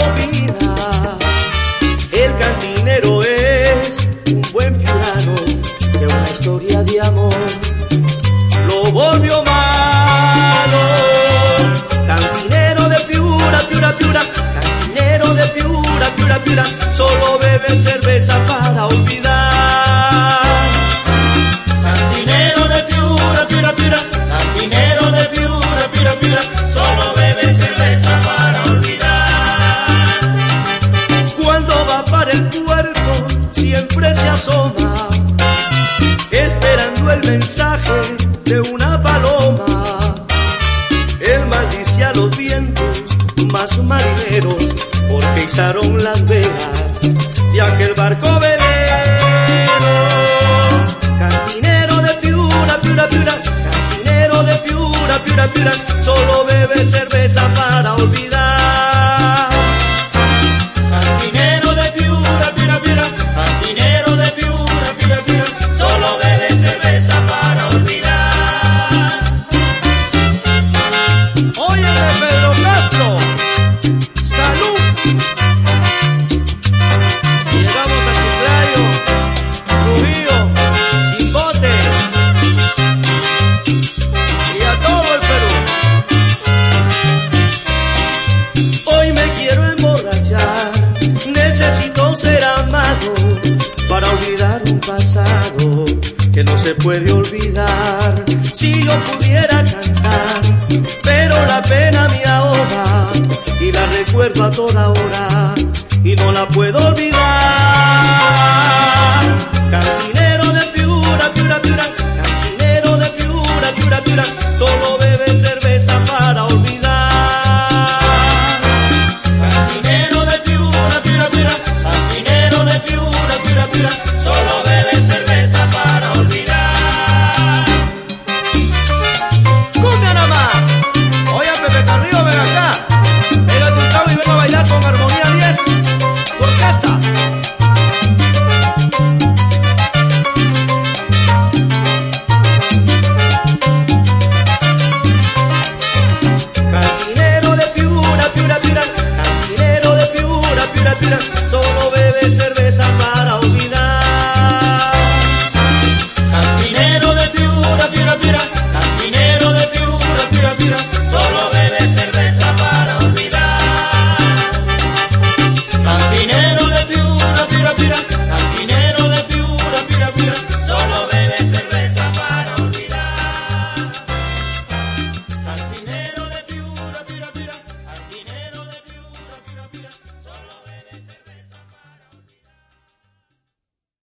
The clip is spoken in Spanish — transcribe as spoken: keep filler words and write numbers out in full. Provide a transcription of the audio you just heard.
opina. El cantinero es un buen piurano de una historia de amor. Lo volvió malo. Cantinero de Piura, Piura, Piura. Cantinero de Piura, Piura, Piura. Solo bebe cerveza para olvidar. Cantinero de Piura, Piura, Piura. Cantinero de Piura, Piura, Piura. Solo bebe cerveza para olvidar. Cuando va para el puerto siempre se asoma, esperando el mensaje de una paloma. Él maldice a los vientos más marineros, porque izaron las velas de aquel barco velero. Cantinero de Piura, Piura, Piura. Cantinero de Piura, Piura, Piura. Solo bebe cerveza para olvidar. Cantinero de Piura, Piura, Piura. Cantinero de Piura, Piura, Piura. Solo bebe cerveza para olvidar. Óyeme, Pedro Castro, salud. Llegamos a Chiclayo, Trujillo, Chimbote y a todo el Perú. Hoy me quiero emborrachar, necesito ser amado para olvidar un pasado que no se puede olvidar. Si yo pudiera cantar, pero la pena me ahoga y la recuerdo a toda hora y no la puedo olvidar. Cantinero de Piura, Piura, Piura. Cantinero de Piura, Piura, Piura. Solo bebe cerveza para olvidar. Cantinero de Piura, Piura, Piura. Cantinero de Piura, Piura, Piura. Solo bebe cerveza para olvidar. ¡Cumbia nada más! Oye, Pepe Carrillo, ven acá. Pégate un trago y ven a bailar con Armonía diez. Orquesta. Cantinero de Piura, Piura, Piura. Cantinero de Piura, Piura, Piura.